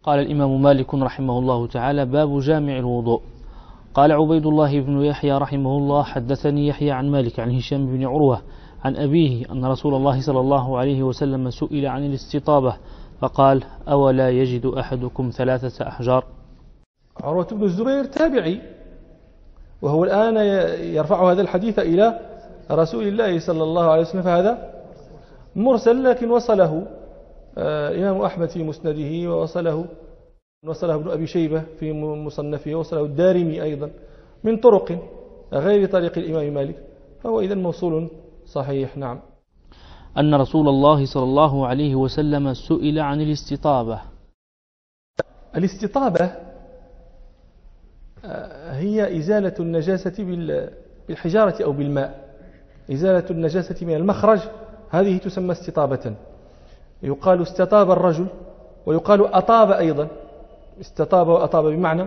قال الإمام مالك رحمه الله تعالى: باب جامع الوضوء. قال عبيد الله بن يحيى رحمه الله: حدثني يحيى عن مالك عن هشام بن عروة عن أبيه أن رسول الله صلى الله عليه وسلم سئل عن الاستطابة فقال: أولا يجد أحدكم 3 أحجار؟ عروة بن الزبير تابعي، وهو الآن يرفع هذا الحديث إلى رسول الله صلى الله عليه وسلم، فهذا مرسل، لكن وصله إمام أحمد في مسنده، ووصله ابن أبي شيبة في مصنفه، ووصله الدارمي أيضا من طرق غير طريق الإمام مالك، فهو إذن موصول صحيح. نعم. أن رسول الله صلى الله عليه وسلم سئل عن الاستطابة. الاستطابة هي إزالة النجاسة بالحجارة أو بالماء، إزالة النجاسة من المخرج، هذه تسمى استطابة. يقال استطاب الرجل، ويقال أطاب أيضا، استطاب وأطاب بمعنى،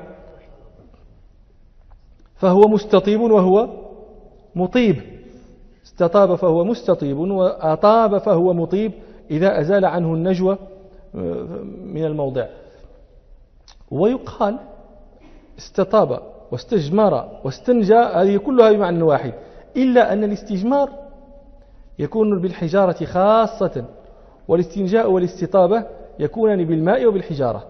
فهو مستطيب وهو مطيب. استطاب فهو مستطيب، وأطاب فهو مطيب إذا أزال عنه النجوى من الموضع. ويقال استطاب واستجمر واستنجى، هذه كلها بمعنى واحد، إلا أن الاستجمار يكون بالحجارة خاصة، والاستنجاء والاستطابة يكونان بالماء وبالحجارة.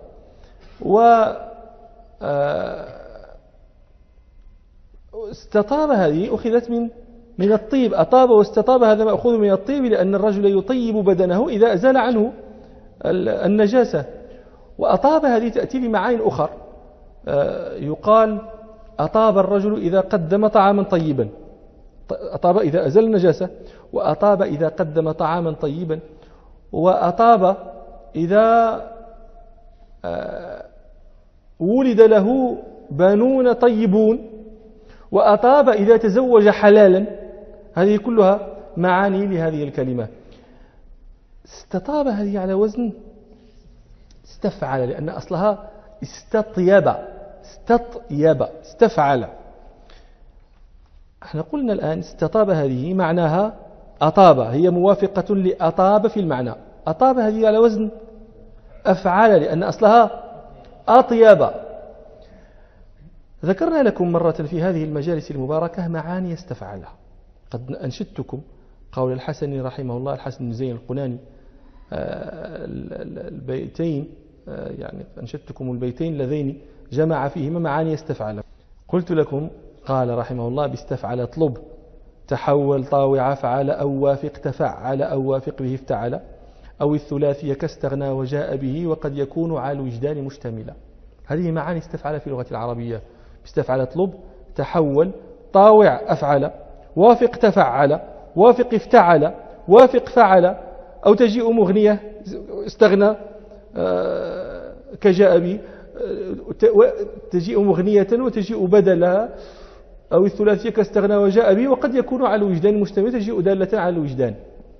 استطاب هذه أخذت من الطيب، أطاب واستطاب هذا مأخوذ من الطيب، لأن الرجل يطيب بدنه إذا أزال عنه النجاسة. وأطاب هذه تأتي بمعاني أخرى، يقال أطاب الرجل إذا قدم طعاما طيبا، أطاب إذا أزال النجاسة، وأطاب إذا قدم طعاما طيبا، وأطاب إذا ولد له بنون طيبون، وأطاب إذا تزوج حلالا. هذه كلها معاني لهذه الكلمة. استطاب هذه على وزن استفعل، لأن أصلها استطيب، استفعل. احنا قلنا الآن استطاب هذه معناها أطاب، هي موافقة لأطاب في المعنى. أطاب هذه على وزن أفعل، لأن أصلها أطيب. ذكرنا لكم مرة في هذه المجالس المباركة معاني استفعلها. قد أنشدتكم قول الحسن رحمه الله، الحسن بن زين القناني، البيتين، يعني أنشدتكم البيتين اللذين جمع فيهما معاني استفعل. قلت لكم قال رحمه الله: باستفعل اطلب، تحول طاوع فعل، أو وافق تفعل، أو وافق به افتعل، أو الثلاثي كاستغنى وجاء به، وقد يكون على الوجدان مشتملا. هذه معاني استفعل في اللغة العربية. باستفعل اطلب، تحول، طاوع أفعل، وافق تفعل، وافق افتعل، وافق فعل، أو تجيء مغنية استغنى كجاء به، تجيء مغنية وتجيء بدلها، أو الثلاثية كاستغنى وجاء به، وقد يكون على الوجدان مشتمل، تجيء دالة على الوجدان.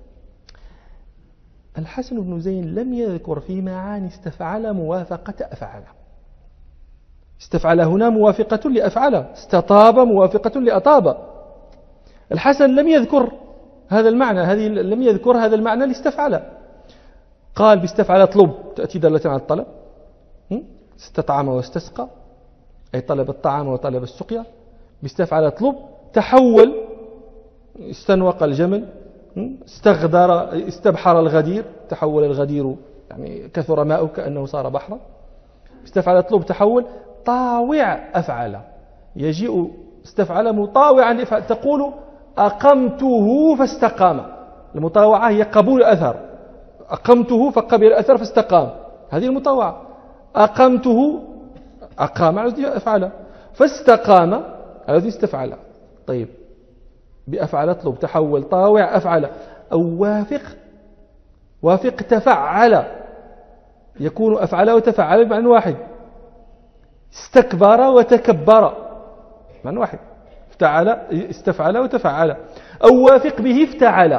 الحسن بن زين لم يذكر في معاني استفعل موافقة أفعل. استفعل هنا موافقة لأفعل، استطاب موافقة لأطاب. الحسن لم يذكر هذا المعنى، لم يذكر هذا المعنى لاستفعل. قال باستفعل اطلب، تأتي دالة على الطلب، استطعم واستسقى، أي طلب الطعام وطلب السقيا. باستفعل اطلب، تحول، استنوق الجمل، استغدر، استبحر الغدير، تحول الغدير يعني كثر ماءه كأنه صار بحرا. باستفعل اطلب، تحول، طاوع أفعل، يجيء استفعل مطاوعا لأفعل، تقول أقمته فاستقام. المطاوعة هي قبول أثر، أقمته فقبل أثر فاستقام، هذه المطاوعة. أقمته، أقام على وزن أفعل، فاستقام على وزن استفعل. طيب، بأفعل اطلب، تحول، طاوع أفعل، أو وافق تفعل، يكون أفعل وتفعل بمعنى واحد. استكبر وتكبر معنى واحد، افتعل، استفعل وتفعل. أو وافق به افتعل،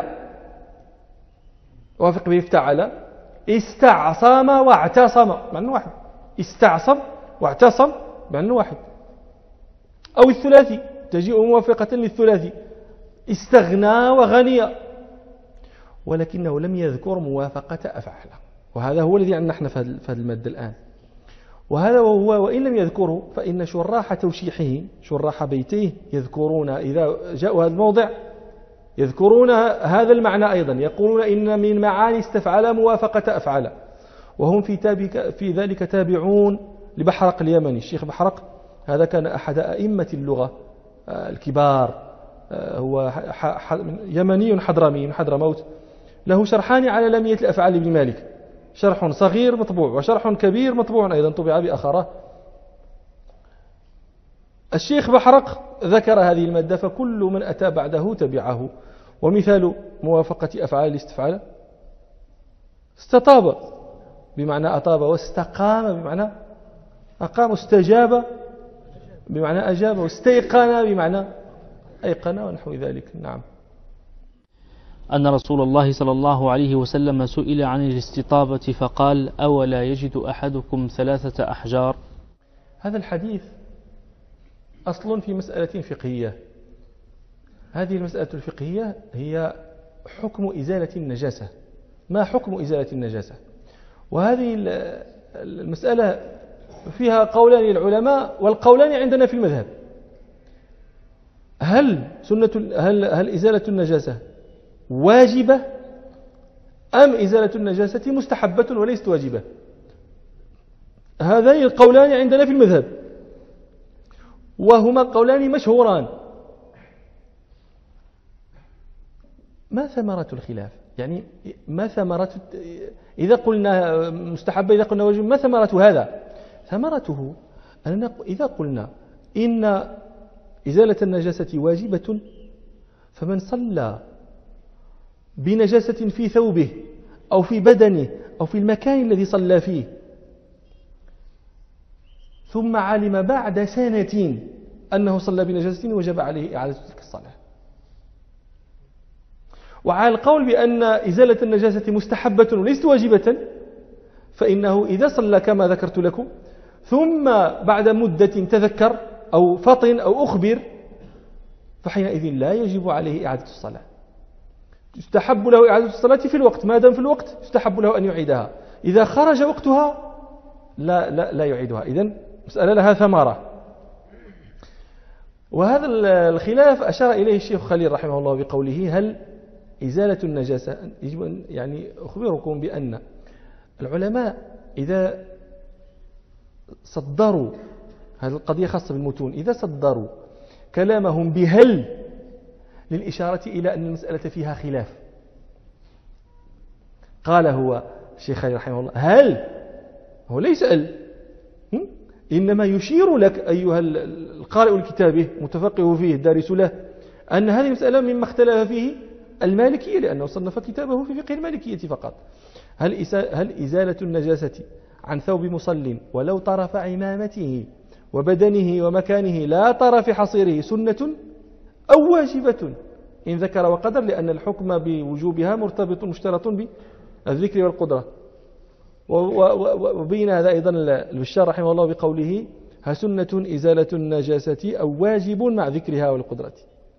وافق به افتعل. استعصم واعتصم معنى واحد، استعصم واعتصم معنى واحد. أو الثلاثي، تجيء موافقة للثلاثي، استغنى وغني. ولكنه لم يذكر موافقة أفعل، وهذا هو الذي عندنا نحن في هذا المادة الآن. وهذا وإن لم يذكره فإن شراح توشيحه شراح بيتيه يذكرون إذا جاءوا هذا الموضع يذكرون هذا المعنى أيضا، يقولون إن من معاني استفعل موافقة أفعل، وهم في ذلك تابعون لبحرق اليمني. الشيخ بحرق هذا كان أحد أئمة اللغة الكبار، هو يمني حضرمي من حضرموت، له شرحان على لامية الأفعال لابن مالك، شرح صغير مطبوع وشرح كبير مطبوع أيضا طبع بأخره. الشيخ بحرق ذكر هذه المادة، فكل من أتى بعده تبعه. ومثال موافقة أفعال الاستفعال استطاب بمعنى أطاب، واستقام بمعنى أقام، واستجاب بمعنى أجاب، واستيقن بمعنى أيقن ونحو ذلك. نعم. أن رسول الله صلى الله عليه وسلم سئل عن الاستطابة فقال: أولا يجد أحدكم 3 أحجار؟ هذا الحديث أصل في مسألة فقهية. هذه المسألة الفقهية هي حكم إزالة النجاسة. ما حكم إزالة النجاسة؟ وهذه المسألة فيها قولان للعلماء، والقولان عندنا في المذهب. هل إزالة النجاسة واجبة أم إزالة النجاسة مستحبة وليست واجبة؟ هذين القولان عندنا في المذهب، وهما قولان مشهوران. ما ثمرة الخلاف؟ يعني ما ثمرة إذا قلنا مستحبة، إذا قلنا واجب، ما ثمرة هذا؟ ثمرته أننا إذا قلنا إن إزالة النجاسة واجبة، فمن صلى بنجاسة في ثوبه أو في بدنه أو في المكان الذي صلى فيه، ثم علم بعد سنة أنه صلى بنجاسة، وجب عليه إعادة تلك الصلاة. وعلى القول بأن إزالة النجاسة مستحبة وليست واجبة، فإنه إذا صلى كما ذكرت لكم ثم بعد مدة تذكر أو فطن أو أخبر، فحينئذ لا يجب عليه إعادة الصلاة. يستحب له إعادة الصلاة في الوقت، ما دام في الوقت يستحب له أن يعيدها. إذا خرج وقتها لا يعيدها. إذن مسألة لها ثمرة. وهذا الخلاف أشار إليه الشيخ خليل رحمه الله بقوله: هل إزالة النجاسة، يجب أن يعني أخبركم بأن العلماء إذا صدروا هذه القضية خاصة بالمتون، إذا صدروا كلامهم بهل للإشارة إلى أن المسألة فيها خلاف. قال هو الشيخ خليل رحمه الله: هل، هو ليس إنما يشير لك أيها القارئ لكتابه متفقه فيه الدارس له أن هذه المسألة مما اختلف فيه المالكية، لأنه صنف كتابه في فقه المالكية فقط. هل إزالة النجاسة عن ثوب مصل ولو طرف عمامته وبدنه ومكانه لا طرف حصيره سنة أو واجبة؟ إن ذكر وقدر، لأن الحكم بوجوبها مرتبط مشترط بالذكر والقدرة. وبين هذا أيضا البشار رحمه الله بقوله: سنة إزالة النجاسة أو واجب مع ذكرها والقدرة.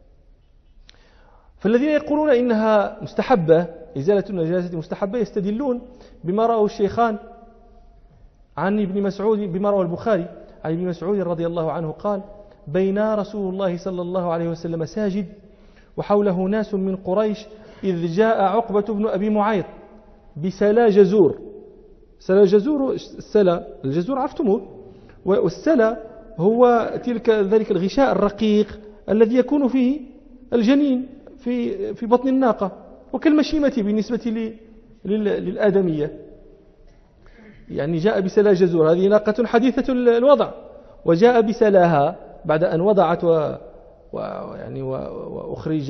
فالذين يقولون إنها مستحبة، إزالة النجاسة مستحبة، يستدلون بما رواه الشيخان عن ابن مسعود، بما رواه البخاري عن ابن مسعود رضي الله عنه قال: بين رسول الله صلى الله عليه وسلم ساجد وحوله ناس من قريش إذ جاء عقبة بن أبي معيط بسلا جزور. سلا جزور، السلا الجزور عرفتموه، والسلا هو ذلك الغشاء الرقيق الذي يكون فيه الجنين في بطن الناقة، وكالمشيمة بالنسبة للآدمية. يعني جاء بسلا جزور، هذه ناقة حديثة الوضع، وجاء بسلاها بعد أن وضعت وأخرج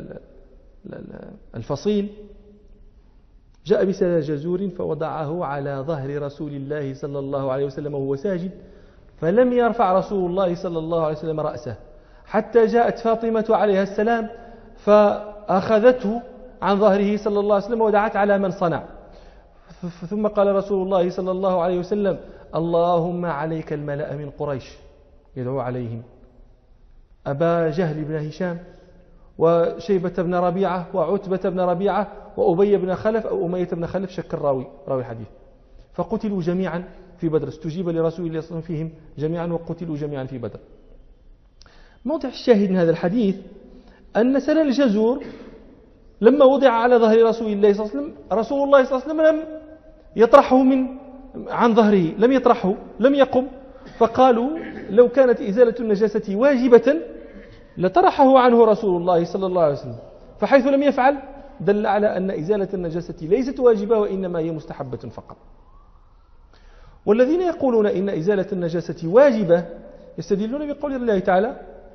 الفصيل، جاء بسلا جزور فوضعه على ظهر رسول الله صلى الله عليه وسلم وهو ساجد، فلم يرفع رسول الله صلى الله عليه وسلم رأسه حتى جاءت فاطمة عليها السلام فأخذته عن ظهره صلى الله عليه وسلم ودعت على من صنع. ثم قال رسول الله صلى الله عليه وسلم: اللهم عليك الملأ من قريش، يدعو عليهم أبا جهل بن هشام وشيبة بن ربيعة وعتبة بن ربيعة وأبي بن خلف أو أمية بن خلف، شك الراوي الحديث، فقتلوا جميعا في بدر، استجيب لرسول الله صلى الله عليه وسلم فيهم جميعا وقتلوا جميعا في بدر. موضع الشاهد من هذا الحديث أن سل الجزور لما وضع على ظهر رسول الله صلى الله عليه وسلم، رسول الله صلى الله عليه وسلم لم يطرحه عن ظهره، لم يطرحه، لم يقم. فقالوا لو كانت إزالة النجاسة واجبة لطرحه عنه رسول الله صلى الله عليه وسلم، فحيث لم يفعل دل على أن إزالة النجاسة ليست واجبة وإنما هي مستحبة فقط. والذين يقولون إن إزالة النجاسة واجبة يستدلون بقول الله تعالى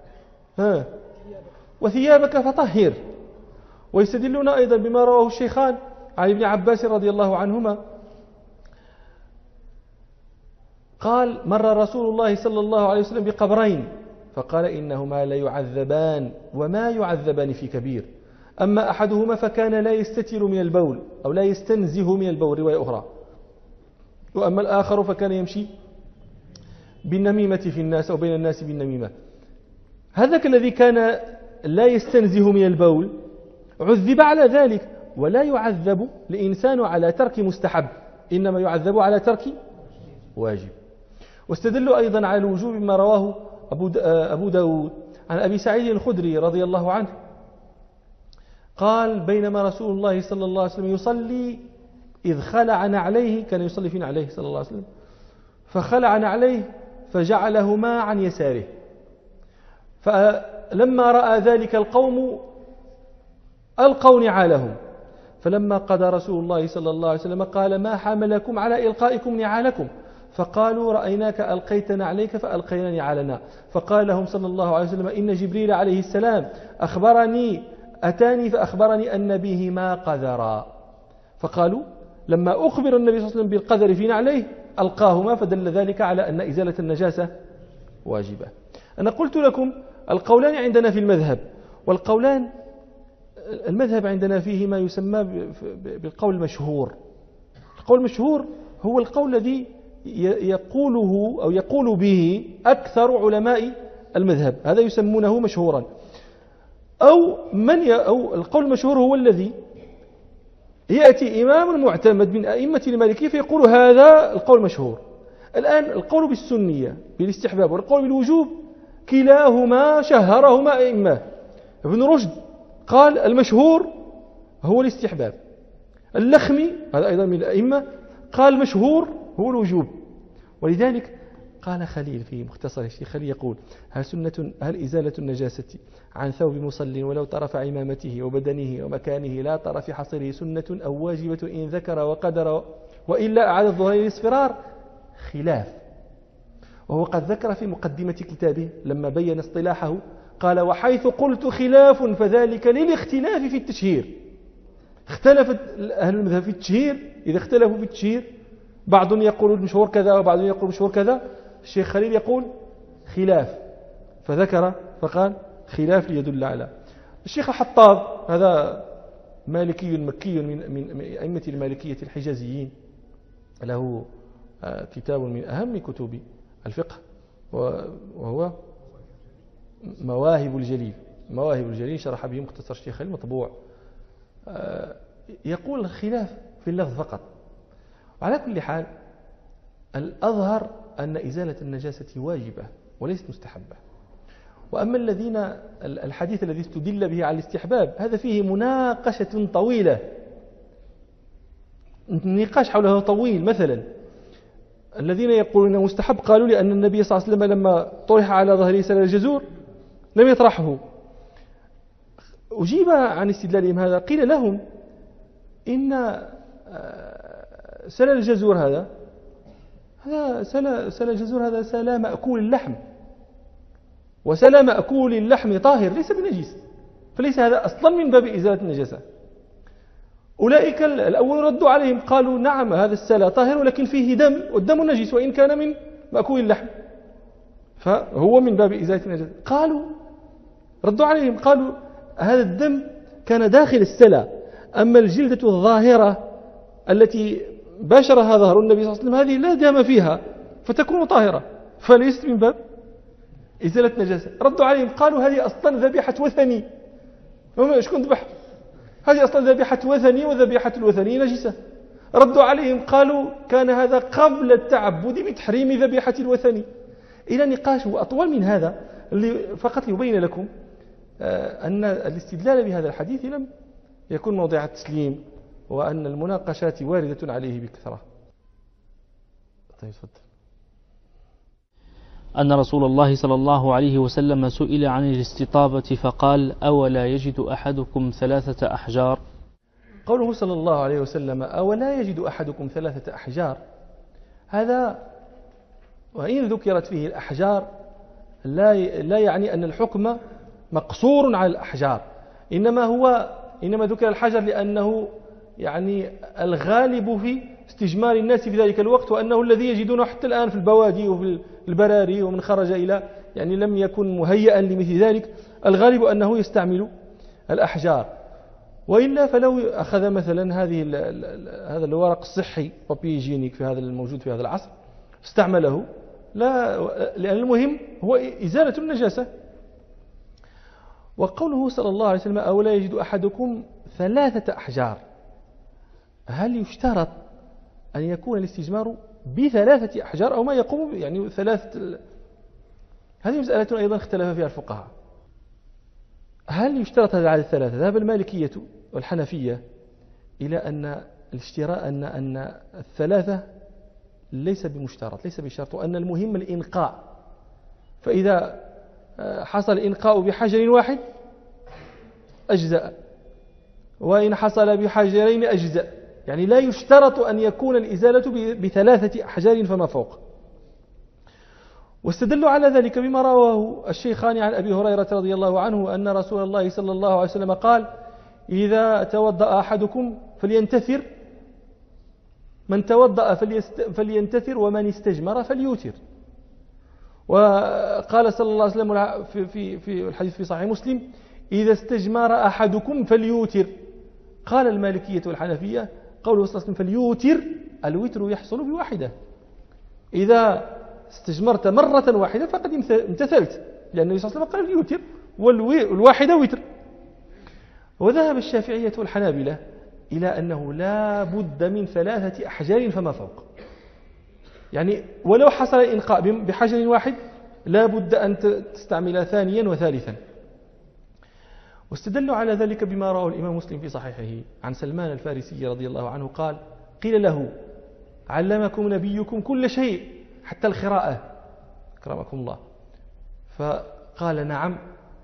وثيابك فطهر، ويستدلون أيضا بما رواه الشيخان عن ابن عباس رضي الله عنهما قال مر رسول الله صلى الله عليه وسلم بقبرين فقال إنهما لا يعذبان وما يعذبان في كبير، أما أحدهما فكان لا يستتر من البول أو لا يستنزه من البول، رواية أخرى، وأما الآخر فكان يمشي بالنميمة في الناس أو بين الناس بالنميمة. هذاك الذي كان لا يستنزه من البول عذب على ذلك، ولا يعذب الإنسان على ترك مستحب، إنما يعذب على ترك واجب. واستدلوا أيضا على الوجوب ما رواه أبو داود عن أبي سعيد الخدري رضي الله عنه قال بينما رسول الله صلى الله عليه وسلم يصلي إذ خلع نعليه، كان يصلي في نعليه صلى الله عليه وسلم، فخلع نعليه فجعلهما عن يساره، فلما رأى ذلك القوم ألقوا نعالهم، فلما قضى رسول الله صلى الله عليه وسلم قال ما حملكم على إلقائكم نعالكم؟ فقالوا رأيناك ألقيت نعليك فألقينا نعالنا. فقال لهم صلى الله عليه وسلم إن جبريل عليه السلام أتاني فأخبرني أن بهما قذرا. فقالوا لما أخبر النبي صلى الله عليه وسلم بالقذر في نعليه ألقاهما، فدل ذلك على أن إزالة النجاسة واجبة. أنا قلت لكم القولان عندنا في المذهب، والقولان المذهب عندنا فيه ما يسمى بالقول المشهور. القول المشهور هو القول الذي يقوله أو يقول به أكثر علماء المذهب، هذا يسمونه مشهورا. أو القول المشهور هو الذي يأتي إمام معتمد من أئمة المالكية فيقول هذا القول مشهور. الآن القول بالسنية بالاستحباب والقول بالوجوب كلاهما شهرهما أئمة. ابن رشد قال المشهور هو الاستحباب، اللخمي هذا أيضا من الأئمة قال المشهور هو الوجوب. ولذلك قال خليل في مختصر الشيخ خليل يقول هل إزالة النجاسة عن ثوب مصل ولو طرف عمامته وبدنه ومكانه لا طرف حصره سنة أو واجبة إن ذكر وقدر وإلا أعاد الظهر للاصفرار؟ خلاف. وهو قد ذكر في مقدمة كتابه لما بين اصطلاحه قال وحيث قلت خلاف فذلك للاختلاف في التشهير. اختلفت أهل المذهب في التشهير، إذا اختلفوا في التشهير بعض يقول المشهور كذا وبعض يقول المشهور كذا، الشيخ خليل يقول خلاف فذكر فقال خلاف ليدل على. الشيخ الحطاب هذا مالكي مكي من أئمة المالكية الحجازيين، له كتاب من أهم كتب الفقه وهو مواهب الجليل شرح به مختصر الشيخ خليل مطبوع. يقول الخلاف في اللفظ فقط. وعلى كل حال الأظهر أن إزالة النجاسة واجبة وليست مستحبة. وأما الحديث الذي استدل به على الاستحباب هذا فيه مناقشة طويلة، النقاش حوله طويل. مثلا الذين يقولون انه مستحب قالوا لأن النبي صلى الله عليه وسلم لما طرح على ظهره سل الجزور لم يطرحه. أجيب عن استدلالهم هذا، قيل لهم إن سل الجزور هذا سل مأكول اللحم، وسل مأكول اللحم طاهر ليس بنجيس، فليس هذا أصلا من باب إزالة النجاسة. أولئك الأول ردوا عليهم قالوا نعم هذا السل طاهر ولكن فيه دم، والدم نجس وإن كان من مأكول اللحم فهو من باب إزالة النجاسة. ردوا عليهم قالوا هذا الدم كان داخل السل، أما الجلدة الظاهرة التي باشرها ظهر النبي صلى الله عليه وسلم هذه لا دم فيها فتكون طاهرة فليست من باب إزالة نجاسة. ردوا عليهم قالوا هذه أصلا ذبيحة وثني، شكون ذبح؟ هذه أصلا ذبيحة وثني وذبيحة الوثني نجسة. ردوا عليهم قالوا كان هذا قبل التعبد بتحريم ذبيحة الوثني. إلى نقاش أطول من هذا اللي فقط يبين لكم أن الاستدلال بهذا الحديث لم يكون موضع التسليم، وأن المناقشات واردة عليه بكثرة. طيب تفضل. أن رسول الله صلى الله عليه وسلم سئل عن الاستطابة فقال: أولا يجد أحدكم 3 أحجار؟ قوله صلى الله عليه وسلم أولا يجد أحدكم 3 أحجار، هذا وإن ذكرت فيه الأحجار لا يعني أن الحكم مقصور على الأحجار، إنما ذكر الحجر لأنه يعني الغالب في استجمار الناس في ذلك الوقت، وأنه الذي يجدونه حتى الآن في البوادي وفي البراري، ومن خرج إلى يعني لم يكن مهيئا لمثل ذلك الغالب أنه يستعمل الأحجار. وإلا فلو أخذ مثلا هذا الورق الصحي بابي جينيك في هذا الموجود في هذا العصر استعمله، لا، لأن المهم هو إزالة النجاسة. وقوله صلى الله عليه وسلم أولا يجد أحدكم 3 أحجار، هل يشترط أن يكون الاستجمار ب3 أحجار أو ما يقوم يعني 3؟ هذه مسألة أيضا اختلف فيها الفقهاء. هل يشترط هذا العدد 3؟ ذهب المالكية والحنفية إلى أن الاشتراء أن 3 ليس بمشترط، ليس بشرط، وأن المهم الإنقاء. فإذا حصل الإنقاء بحجر واحد أجزأ، وإن حصل بحجرين أجزأ، يعني لا يشترط أن يكون الإزالة ب3 أحجار فما فوق. واستدلوا على ذلك بما رواه الشيخان عن أبي هريرة رضي الله عنه أن رسول الله صلى الله عليه وسلم قال: إذا توضأ أحدكم فلينتثر، من توضأ فلينتثر، ومن استجمر فليوتر. وقال صلى الله عليه وسلم في الحديث في صحيح مسلم: إذا استجمر أحدكم فليوتر. قال المالكية والحنفية قوله صلى الله عليه وسلم فليوتر، الوتر يحصل بواحدة، إذا استجمرت مرة واحدة فقد امتثلت، لأن النبي صلى الله عليه وسلم قال فليوتر، والواحدة وتر. وذهب الشافعية والحنابلة إلى أنه لا بد من 3 أحجار فما فوق، يعني ولو حصل الإنقاء بحجر واحد لا بد أن تستعمل ثانيا وثالثا. واستدلوا على ذلك بما رواه الإمام مسلم في صحيحه عن سلمان الفارسي رضي الله عنه قال: قيل له: علمكم نبيكم كل شيء حتى الخراءة أكرمكم الله؟ فقال: نعم،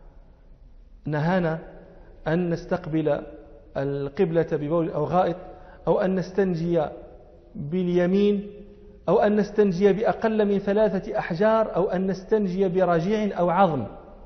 نهانا أن نستقبل القبلة ببول أو غائط، أو أن نستنجي باليمين، أو أن نستنجي بأقل من 3 أحجار، أو أن نستنجي برجيع أو عظم.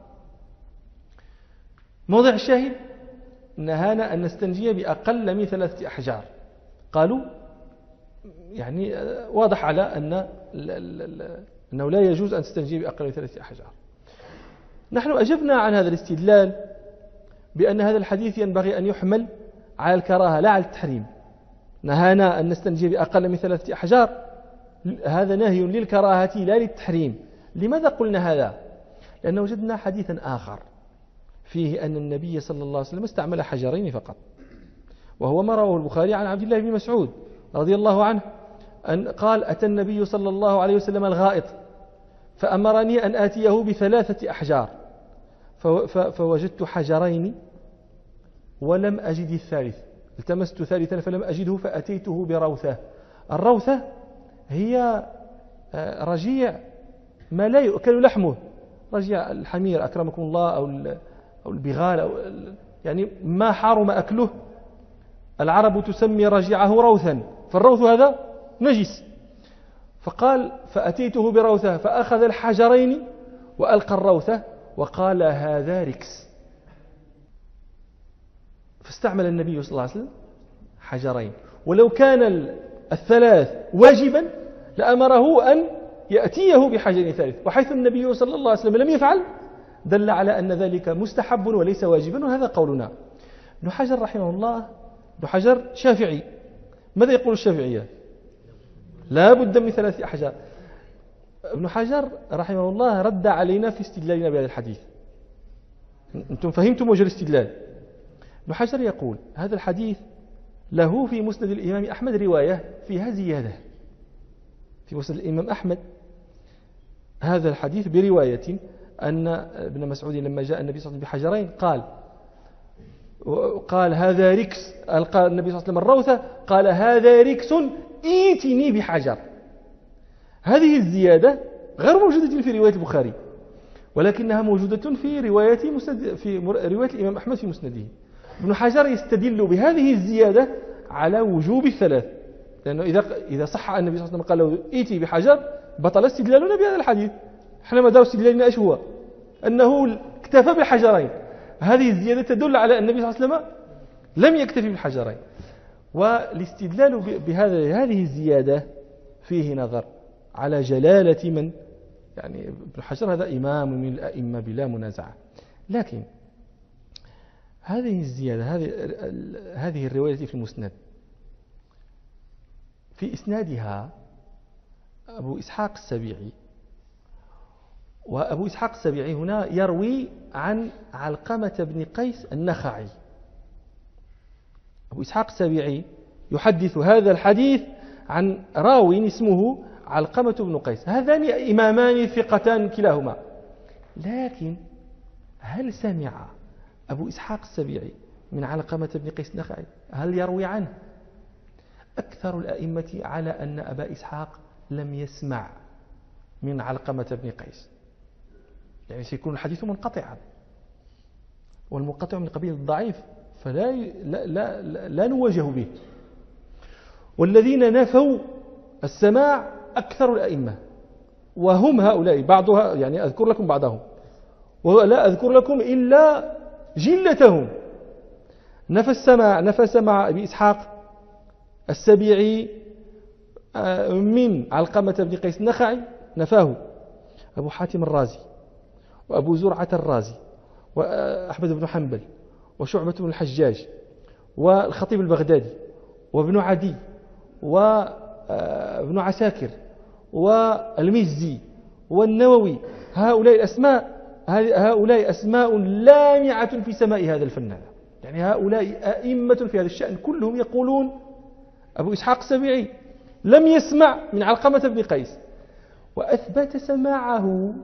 موضع الشاهد: نهانا أن نستنجي بأقل من 3 أحجار. قالوا يعني واضح على أنه لا يجوز أن تستنجي بأقل من 3 أحجار. نحن أجبنا عن هذا الاستدلال بأن هذا الحديث ينبغي أن يحمل على الكراهة لا على التحريم. نهانا أن نستنجي بأقل من 3 أحجار، هذا نهي للكراهة لا للتحريم. لماذا قلنا هذا؟ لأن وجدنا حديثا آخر فيه أن النبي صلى الله عليه وسلم استعمل حجرين فقط، وهو ما رواه البخاري عن عبد الله بن مسعود رضي الله عنه أن قال: أتى النبي صلى الله عليه وسلم الغائط فأمرني أن آتيه ب3 أحجار، فوجدت حجرين ولم أجد الثالث، التمست ثالثا فلم أجده، فأتيته بروثة. الروثة هي رجيع ما لا يؤكل لحمه، رجيع الحمير أكرمكم الله، أو البغال، أو يعني ما حرم أكله. العرب تسمي رجيعه روثا، فالروث هذا نجس. فقال: فأتيته بروثة، فأخذ الحجرين وألقى الروثة وقال: هذا ركس. فاستعمل النبي صلى الله عليه وسلم حجرين، ولو كان 3 واجبا لأمره أن يأتيه بحجر ثالث، وحيث النبي صلى الله عليه وسلم لم يفعل دل على أن ذلك مستحب وليس واجبا، وهذا قولنا. ابن حجر رحمه الله، ابن حجر شافعي، ماذا يقول الشافعية؟ لا بد من 3 أحجار. ابن حجر رحمه الله رد علينا في استدلالنا بهذا الحديث. أنتم فهمتم وجه الاستدلال. ابن حجر يقول: هذا الحديث له في مسند الإمام أحمد رواية فيها زيادة. في مسند الإمام أحمد هذا الحديث برواية أن ابن مسعود لما جاء النبي صلى الله عليه وسلم بحجرين قال هذا ركس، قال النبي صلى الله عليه وسلم الروثة، قال هذا ركس ائتني بحجر. هذه الزيادة غير موجودة في رواية البخاري، ولكنها موجودة في رواية الإمام أحمد في مسنده. ابن حجر يستدل بهذه الزيادة على وجوب الثلاث، لأنه إذا صح أن النبي صلى الله عليه وسلم قال له ائتي بحجر بطل استدلالنا بهذا الحديث. احنا مدار استدلالنا ايش هو؟ أنه اكتفى بالحجرين. هذه الزيادة تدل على أن النبي صلى الله عليه وسلم لم يكتفي بالحجرين. والاستدلال هذه الزيادة فيه نظر على جلالة من، يعني ابن حجر هذا إمام من الأئمة بلا منازعة، لكن هذه الزيادة هذه الرواية في المسند في إسنادها أبو إسحاق السبيعي، وأبو إسحاق السبيعي هنا يروي عن علقمة بن قيس النخعي. أبو إسحاق السبيعي يحدث هذا الحديث عن راوي اسمه علقمة بن قيس، هذان إمامان ثقتان كلاهما، لكن هل سمع أبو إسحاق السبيعي من علقمة بن قيس النخعي؟ هل يروي عنه؟ أكثر الأئمة على أن أبا إسحاق لم يسمع من علقمة بن قيس، يعني سيكون الحديث منقطعا، والمنقطع من قبيل الضعيف فلا لا نواجه به. والذين نفوا السماع أكثر الأئمة، وهم هؤلاء بعضها، يعني أذكر لكم بعضهم ولا أذكر لكم إلا جلتهم. نفى سماع أبي إسحاق السبيعي من علقمة بن قيس النخعي، نفاه أبو حاتم الرازي وأبو زرعة الرازي وأحمد بن حنبل وشعبة بن الحجاج والخطيب البغدادي وابن عدي وابن عساكر والمزي والنووي. هؤلاء أسماء لامعة في سماء هذا الفن، يعني هؤلاء أئمة في هذا الشأن، كلهم يقولون أبو إسحاق السبيعي لم يسمع من علقمة بن قيس، وأثبت سماعه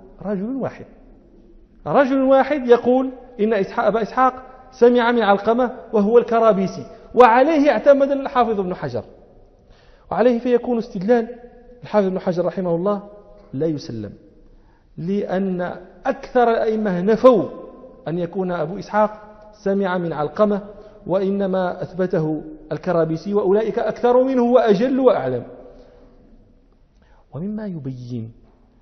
رجل واحد يقول إن أبا إسحاق سمع من علقمة وهو الكرابيسي، وعليه اعتمد الحافظ ابن حجر، وعليه فيكون استدلال الحافظ ابن حجر رحمه الله لا يسلم، لأن أكثر الأئمة نفوا أن يكون أبو إسحاق سمع من علقمة، وإنما أثبته الكرابيسي، وأولئك أكثر منه وأجل وأعلم. ومما يبين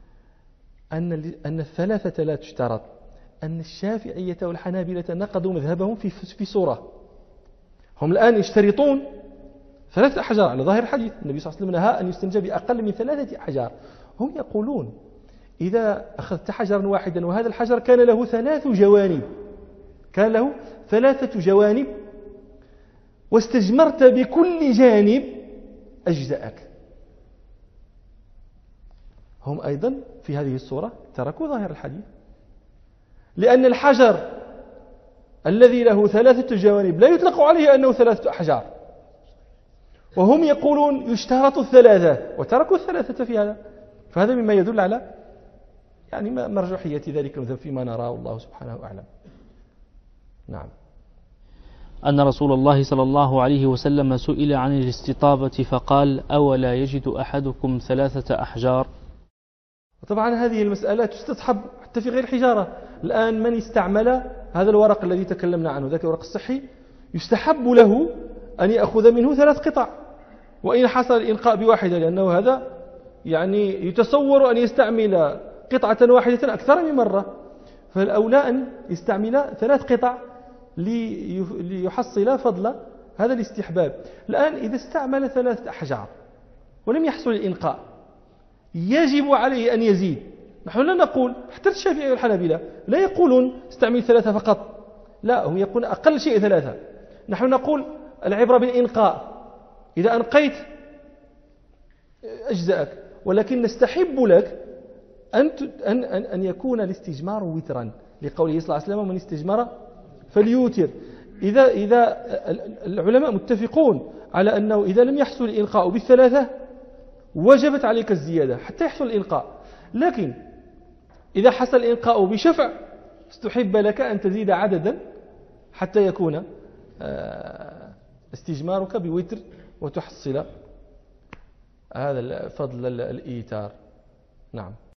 أن الثلاثة لا تشترط، أن الشافعية والحنابلة نقضوا مذهبهم في صورة. هم الآن يشترطون 3 أحجار على ظاهر الحديث، النبي صلى الله عليه وسلم نهى أن يستنجى بأقل من 3 أحجار. هم يقولون إذا أخذت حجرا واحدا وهذا الحجر كان له 3 جوانب واستجمرت بكل جانب أجزأك. هم أيضا في هذه الصورة تركوا ظاهر الحديث، لأن الحجر الذي له 3 جوانب لا يطلق عليه أنه 3 أحجار، وهم يقولون يشترط 3 وتركوا 3 في هذا. فهذا مما يدل على يعني مرجوحية ذلك المذهب فيما نراه، الله سبحانه أعلم. نعم. أن رسول الله صلى الله عليه وسلم سئل عن الاستطابة فقال: أولا يجد أحدكم 3 أحجار؟ طبعا هذه المسألة تستصحب حتى في غير الحجارة. الآن من استعمل هذا الورق الذي تكلمنا عنه، ذاك الورق الصحي، يستحب له أن يأخذ منه 3 قطع، وإن حصل الإنقاء بواحدة، لأنه هذا يعني يتصور أن يستعمل قطعة واحدة أكثر من مرة، فالأولى أن يستعمل 3 قطع ليحصل فضل هذا الاستحباب. الآن إذا استعمل 3 أحجار ولم يحصل الإنقاء يجب عليه أن يزيد. نحن لا نقول، حتى الشافعي والحنابلة لا يقولون استعمل 3 فقط، لا، هم يقولون أقل شيء 3. نحن نقول العبرة بالإنقاء، إذا أنقيت أجزأك، ولكن نستحب لك أن يكون الاستجمار وترا، لقوله صلى الله عليه وسلم: من استجمر فليوتر. إذا العلماء متفقون على أنه إذا لم يحصل الإلقاء بالثلاثة وجبت عليك الزيادة حتى يحصل الإلقاء، لكن إذا حصل الإلقاء بشفع استحب لك أن تزيد عددا حتى يكون استجمارك بوتر وتحصل هذا فضل الإيتار. نعم.